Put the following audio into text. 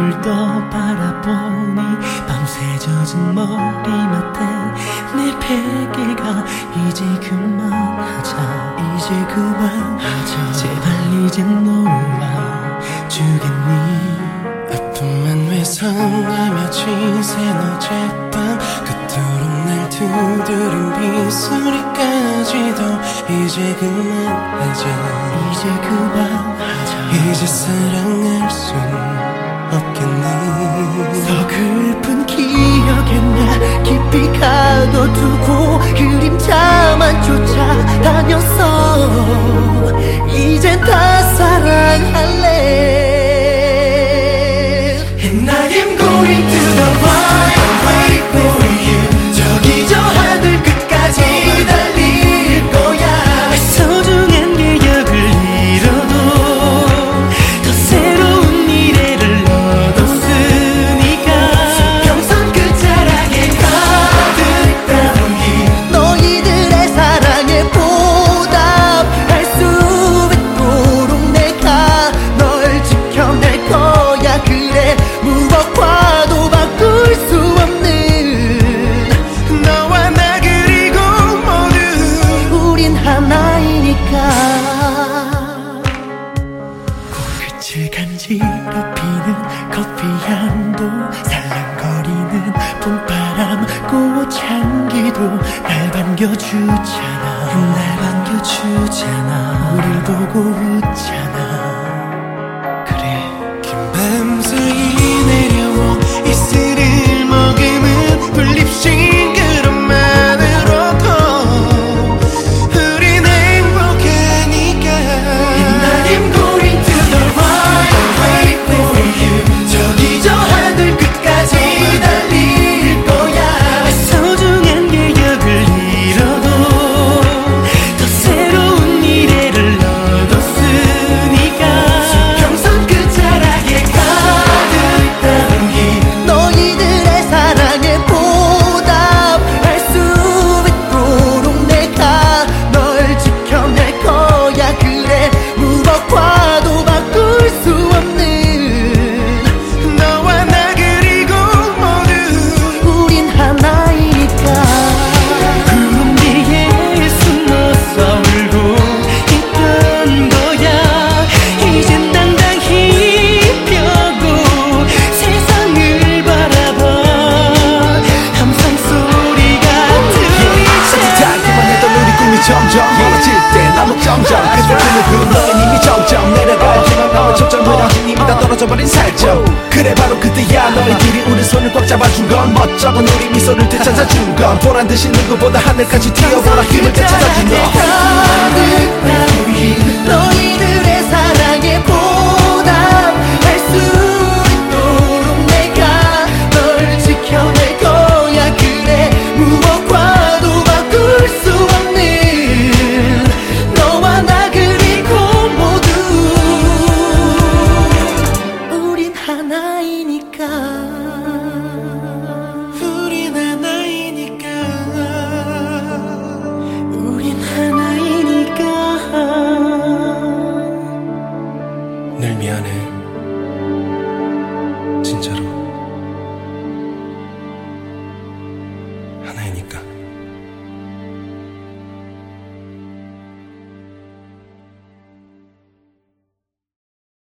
너를 더 바라보니 밤새 젖은 머리맡에 내 베개가 이제 그만하자 이제 그만하자 제발 이제 놓아주겠니 아픔만 외상하며 지샌 어젯밤 그토록 날 두드린 빗소리까지도 이제 그만하자 이제 그만하자 이제 사랑할 순 없겠니 서글픈 기억에 나 깊이 가둬두고 그림자만 쫓아다녔어 이젠 다 사랑할래 And I am going to the wild wait for you 저기 저 하늘 끝까지 달릴 거야 소중한 기억을 잃어도 더 새로운 미래를 얻었으니까 수평선 끝자락에 가득 담긴 너희들의 사랑에 보답할 수 있도록 내가 널 지켜낼 거야 그래 무엇과도 바꿀 수 없는 너와 나 그리고 모두 우린 하나이니까 코끝을 간지럽히는 커피향도 살랑거리는 봄바람 꽃향기도 날 반겨주잖아 우릴 보고 웃잖아 긴 밤사이 내려온 이슬을 머금은 풀립싱그럼만으로도 우린 행복하니까 And I am going to the wild wait for you 저기 저 하늘 끝까지 달릴 거야 소중한 기억을 잃어도 더 새로운 미래를 얻었으니까 수평선 끝자락에 가득 담긴 너희들의 사랑에 보답할 수 있도록 내가 널 지켜낼 거야 그래 무엇과도 바꿀 수 없는 너와 나 그리고 모두 우린 하나이니까 구름 뒤에 숨어서 울고 있던 거야 이젠 당당히 펴고 세상을 바라봐 함성 소리가 들리잖아 따기만 해도 우리 꿈이 점점 멀어질 때 나도 점점 그저 그는 너의 님이 점점 내려가 너의 점점 무너진 이미 다 떨어져버린 살점 그래 바로 그때야 너희들이 우리 손을 꽉 잡아준 건 멋쩍은 우리 미소를 되찾아준 건 보란듯이 누구보다 하늘까지 튀어보라 힘을 되찾아준 너 가득 담긴 너희들의 사랑에 보답할 수 있도록 내가 널 지켜낼 거야 그래 무엇과도 바꿀 수 없는 너와 나 그리고 모두 우린 하나이니까 우린 하나이니까 우린 하나이니까 늘 미안해 진짜로